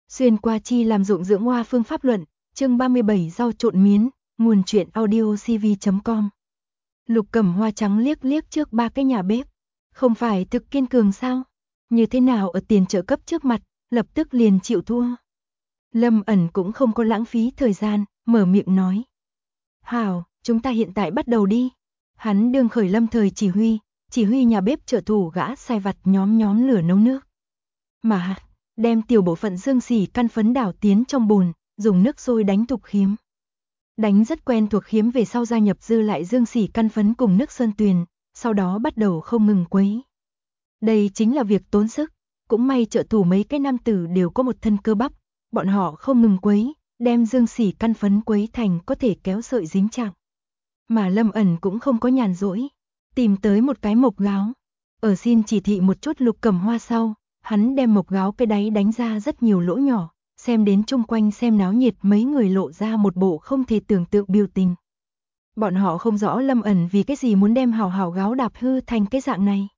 Xuyên qua chi làm dụng dưỡng hoa phương pháp luận, chương 37 rau trộn miến, nguồn truyện audio cv.com. Lục Cẩm Hoa trắng liếc liếc trước ba cái nhà bếp. Không phải thực kiên cường sao? Như thế nào ở tiền trợ cấp trước mặt, lập tức liền chịu thua. Lâm ẩn cũng không có lãng phí thời gian, mở miệng nói. Hảo, chúng ta hiện tại bắt đầu đi. Hắn đương khởi lâm thời chỉ huy nhà bếp trợ thủ gã sai vặt nhóm lửa nấu nước. Mà đem tiểu bộ phận dương xỉ căn phấn đảo tiến trong bồn, dùng nước sôi đánh thục khiếm. Đánh rất quen thuộc khiếm về sau gia nhập dư lại dương xỉ căn phấn cùng nước sơn tuyền, sau đó bắt đầu không ngừng quấy. Đây chính là việc tốn sức, cũng may trợ thủ mấy cái nam tử đều có một thân cơ bắp, bọn họ không ngừng quấy, đem dương xỉ căn phấn quấy thành có thể kéo sợi dính chạm. Mà Lâm ẩn cũng không có nhàn rỗi, tìm tới một cái mộc gáo, ở xin chỉ thị một chút Lục Cẩm Hoa sau, hắn đem mộc gáo cái đáy đánh ra rất nhiều lỗ nhỏ, xem đến chung quanh xem náo nhiệt mấy người lộ ra một bộ không thể tưởng tượng biểu tình. Bọn họ không rõ Lâm ẩn vì cái gì muốn đem hảo gáo đạp hư thành cái dạng này.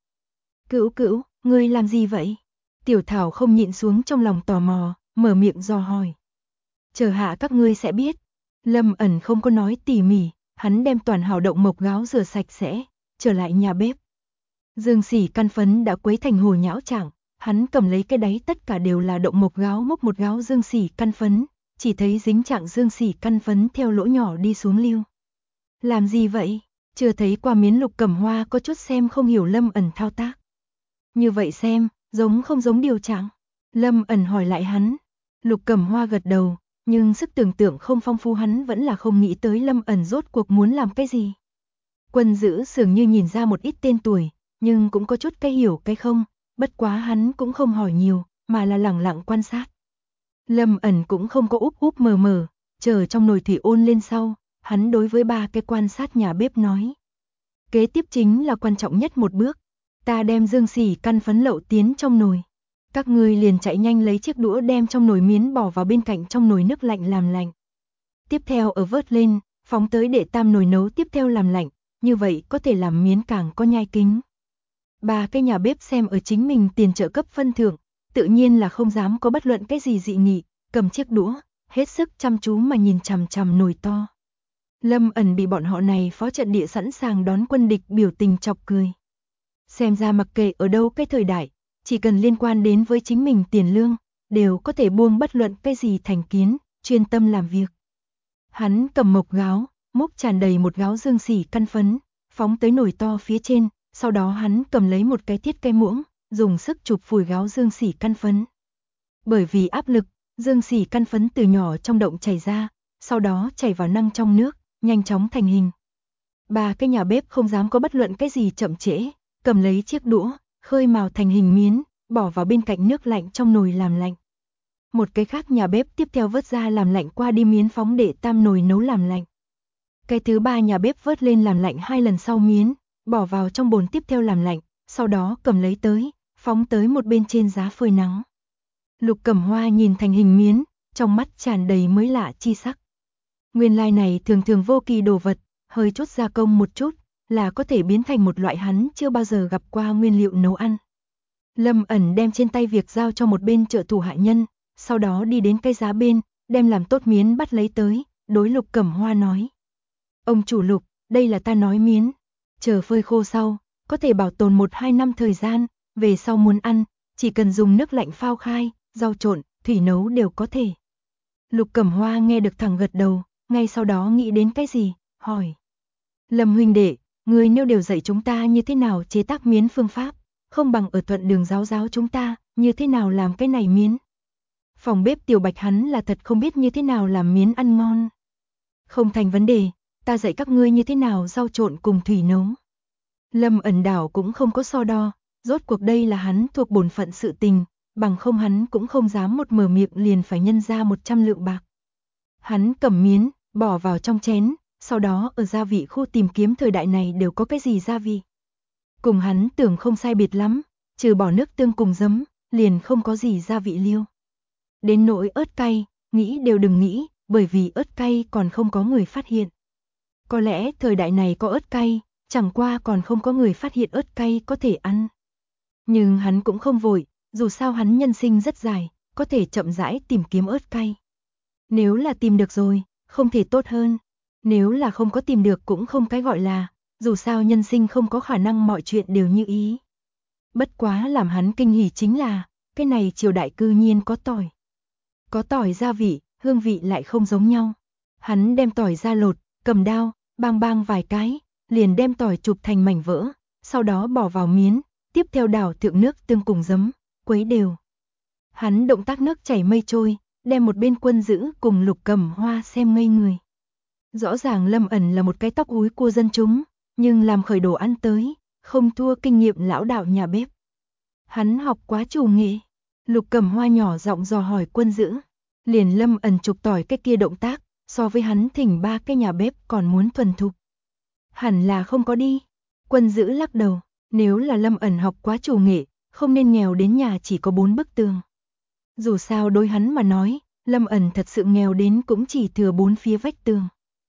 Cữu, ngươi làm gì vậy? Tiểu Thảo không nhịn xuống trong lòng tò mò, mở miệng dò hỏi. Chờ hạ các ngươi sẽ biết. Lâm ẩn không có nói tỉ mỉ, hắn đem toàn hào động mộc gáo rửa sạch sẽ, trở lại nhà bếp. Dương xỉ căn phấn đã quấy thành hồ nhão trạng, hắn cầm lấy cái đáy tất cả đều là động mộc gáo múc một gáo dương xỉ căn phấn, chỉ thấy dính trạng dương xỉ căn phấn theo lỗ nhỏ đi xuống lưu. Làm gì vậy? Chưa thấy qua miến Lục Cẩm Hoa có chút xem không hiểu Lâm ẩn thao tác. Như vậy xem, giống không giống điều trạng? Lâm ẩn hỏi lại hắn. Lục Cẩm Hoa gật đầu, nhưng sức tưởng tượng không phong phú hắn vẫn là không nghĩ tới Lâm ẩn rốt cuộc muốn làm cái gì. Quân Dữ dường như nhìn ra một ít tên tuổi, nhưng cũng có chút cái hiểu cái không, bất quá hắn cũng không hỏi nhiều, mà là lẳng lặng quan sát. Lâm ẩn cũng không có úp mờ, chờ trong nồi thủy ôn lên sau, hắn đối với ba cái quan sát nhà bếp nói. Kế tiếp chính là quan trọng nhất một bước, ta đem dương xỉ căn phấn lậu tiến trong nồi. Các ngươi liền chạy nhanh lấy chiếc đũa đem trong nồi miến bỏ vào bên cạnh trong nồi nước lạnh làm lạnh. Tiếp theo ở vớt lên, phóng tới đệ tam nồi nấu tiếp theo làm lạnh, như vậy có thể làm miến càng có nhai kính. Ba cái nhà bếp xem ở chính mình tiền trợ cấp phân thưởng, tự nhiên là không dám có bất luận cái gì dị nghị, cầm chiếc đũa, hết sức chăm chú mà nhìn chằm nồi to. Lâm ẩn bị bọn họ này phó trận địa sẵn sàng đón quân địch biểu tình chọc cười. Xem ra mặc kệ ở đâu cái thời đại, chỉ cần liên quan đến với chính mình tiền lương, đều có thể buông bất luận cái gì thành kiến, chuyên tâm làm việc. Hắn cầm mộc gáo, múc tràn đầy một gáo dương xỉ căn phấn, phóng tới nồi to phía trên, sau đó hắn cầm lấy một cái thiết cây muỗng, dùng sức chụp phủi gáo dương xỉ căn phấn. Bởi vì áp lực, dương xỉ căn phấn từ nhỏ trong động chảy ra, sau đó chảy vào năng trong nước, nhanh chóng thành hình. Ba cái nhà bếp không dám có bất luận cái gì chậm trễ, cầm lấy chiếc đũa, khơi mào thành hình miến, bỏ vào bên cạnh nước lạnh trong nồi làm lạnh. Một cái khác nhà bếp tiếp theo vớt ra làm lạnh qua đi miến phóng để tam nồi nấu làm lạnh. Cái thứ ba nhà bếp vớt lên làm lạnh 2 lần sau miến, bỏ vào trong bồn tiếp theo làm lạnh, sau đó cầm lấy tới, phóng tới một bên trên giá phơi nắng. Lục Cẩm Hoa nhìn thành hình miến, trong mắt tràn đầy mới lạ chi sắc. Nguyên lai này thường vô kỳ đồ vật, hơi chút gia công một chút, là có thể biến thành một loại hắn chưa bao giờ gặp qua nguyên liệu nấu ăn. Lâm ẩn đem trên tay việc giao cho một bên trợ thủ hạ nhân, sau đó đi đến cây giá bên, đem làm tốt miến bắt lấy tới, đối Lục Cẩm Hoa nói. Ông chủ Lục, đây là ta nói miến, chờ phơi khô sau, có thể bảo tồn 1-2 năm thời gian, về sau muốn ăn, chỉ cần dùng nước lạnh phao khai, rau trộn, thủy nấu đều có thể. Lục Cẩm Hoa nghe được thẳng gật đầu, ngay sau đó nghĩ đến cái gì, hỏi. Lâm huynh đệ, người nêu đều dạy chúng ta như thế nào chế tác miến phương pháp, không bằng ở thuận đường giáo chúng ta, như thế nào làm cái này miến. Phòng bếp Tiểu Bạch hắn là thật không biết như thế nào làm miến ăn ngon. Không thành vấn đề, ta dạy các ngươi như thế nào rau trộn cùng thủy nấu. Lâm ẩn đảo cũng không có so đo, rốt cuộc đây là hắn thuộc bổn phận sự tình, bằng không hắn cũng không dám một mở miệng liền phải nhân ra 100 lượng bạc. Hắn cầm miến, bỏ vào trong chén, sau đó ở gia vị khu tìm kiếm thời đại này đều có cái gì gia vị. Cùng hắn tưởng không sai biệt lắm, trừ bỏ nước tương cùng giấm, liền không có gì gia vị liêu. Đến nỗi ớt cay, nghĩ đều đừng nghĩ, bởi vì ớt cay còn không có người phát hiện. Có lẽ thời đại này có ớt cay, chẳng qua còn không có người phát hiện ớt cay có thể ăn. Nhưng hắn cũng không vội, dù sao hắn nhân sinh rất dài, có thể chậm rãi tìm kiếm ớt cay. Nếu là tìm được rồi, không thể tốt hơn. Nếu là không có tìm được cũng không cái gọi là, dù sao nhân sinh không có khả năng mọi chuyện đều như ý. Bất quá làm hắn kinh hỉ chính là, cái này triều đại cư nhiên có tỏi. Có tỏi gia vị, hương vị lại không giống nhau. Hắn đem tỏi ra lột, cầm đao, bang bang vài cái, liền đem tỏi chụp thành mảnh vỡ, sau đó bỏ vào miến, tiếp theo đảo thượng nước tương cùng giấm, quấy đều. Hắn động tác nước chảy mây trôi, đem một bên Quân Dữ cùng Lục Cẩm Hoa xem ngây người. Rõ ràng Lâm Ẩn là một cái tóc húi cua dân chúng, nhưng làm khởi đồ ăn tới, không thua kinh nghiệm lão đạo nhà bếp. Hắn học quá chủ nghệ. Lục Cẩm Hoa nhỏ giọng dò hỏi Quân Dữ. Liền Lâm Ẩn chụp tỏi cái kia động tác, so với hắn thỉnh 3 cái nhà bếp còn muốn thuần thục. Hẳn là không có đi. Quân Dữ lắc đầu, nếu là Lâm Ẩn học quá chủ nghệ, không nên nghèo đến nhà chỉ có 4 bức tường. Dù sao đối hắn mà nói, Lâm Ẩn thật sự nghèo đến cũng chỉ thừa 4 phía vách tường.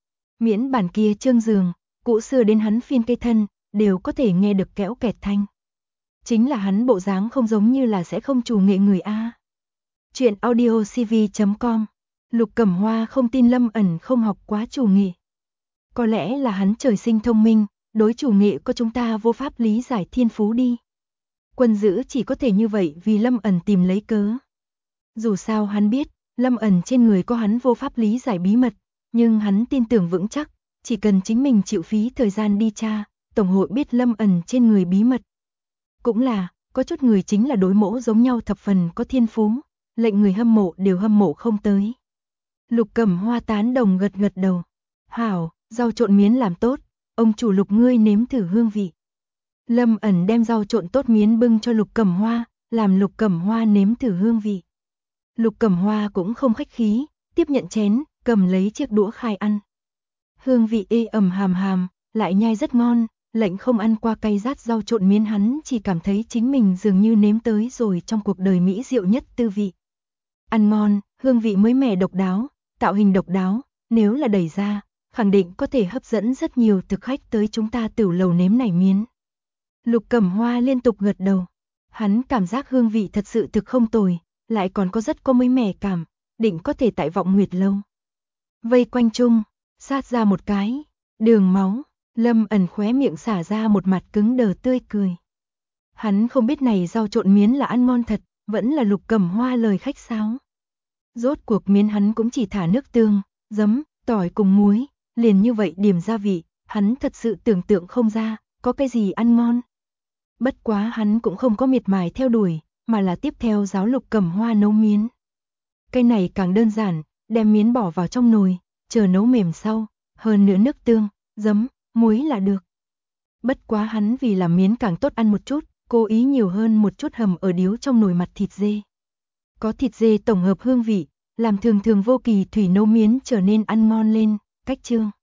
Miễn bản kia trương giường, cũ xưa đến hắn phiên cây thân, đều có thể nghe được kéo kẹt thanh. Chính là hắn bộ dáng không giống như là sẽ không chủ nghệ người A. Chuyện audiocv.com. Lục Cẩm Hoa không tin Lâm Ẩn không học quá chủ nghệ. Có lẽ là hắn trời sinh thông minh, đối chủ nghệ có chúng ta vô pháp lý giải thiên phú đi. Quân Dữ chỉ có thể như vậy vì Lâm Ẩn tìm lấy cớ. Dù sao hắn biết, Lâm Ẩn trên người có hắn vô pháp lý giải bí mật, nhưng hắn tin tưởng vững chắc, chỉ cần chính mình chịu phí thời gian đi tra, tổng hội biết Lâm Ẩn trên người bí mật. Cũng là, có chút người chính là đối mẫu giống nhau thập phần có thiên phú, lệnh người hâm mộ đều hâm mộ không tới. Lục Cẩm Hoa tán đồng gật gật đầu. Hảo, rau trộn miến làm tốt, ông chủ Lục ngươi nếm thử hương vị. Lâm Ẩn đem rau trộn tốt miến bưng cho Lục Cẩm Hoa, làm Lục Cẩm Hoa nếm thử hương vị. Lục Cẩm Hoa cũng không khách khí, tiếp nhận chén, cầm lấy chiếc đũa khai ăn. Hương vị ê ẩm hàm hàm, lại nhai rất ngon, lệnh không ăn qua cay rát rau trộn miến hắn chỉ cảm thấy chính mình dường như nếm tới rồi trong cuộc đời mỹ diệu nhất tư vị. Ăn ngon, hương vị mới mẻ độc đáo, tạo hình độc đáo, nếu là đẩy ra, khẳng định có thể hấp dẫn rất nhiều thực khách tới chúng ta tửu lầu nếm này miến. Lục Cẩm Hoa liên tục gật đầu, hắn cảm giác hương vị thật sự thực không tồi, lại còn có rất có mới mẻ cảm, định có thể tại Vọng Nguyệt lâu. Vây quanh chung, sát ra một cái, đường máu, Lâm Ẩn khóe miệng xả ra một mặt cứng đờ tươi cười. Hắn không biết này rau trộn miến là ăn ngon thật, vẫn là Lục Cẩm Hoa lời khách sáo. Rốt cuộc miến hắn cũng chỉ thả nước tương, giấm, tỏi cùng muối, liền như vậy điểm gia vị, hắn thật sự tưởng tượng không ra, có cái gì ăn ngon. Bất quá hắn cũng không có miệt mài theo đuổi, mà là tiếp theo giáo Lục Cẩm Hoa nấu miến. Cái này càng đơn giản, đem miến bỏ vào trong nồi, chờ nấu mềm sau, hơn nữa nước tương, giấm, muối là được. Bất quá hắn vì làm miến càng tốt ăn một chút, cố ý nhiều hơn một chút hầm ở điếu trong nồi mặt thịt dê. Có thịt dê tổng hợp hương vị, làm thường thường vô kỳ thủy nấu miến trở nên ăn ngon lên, cách chương.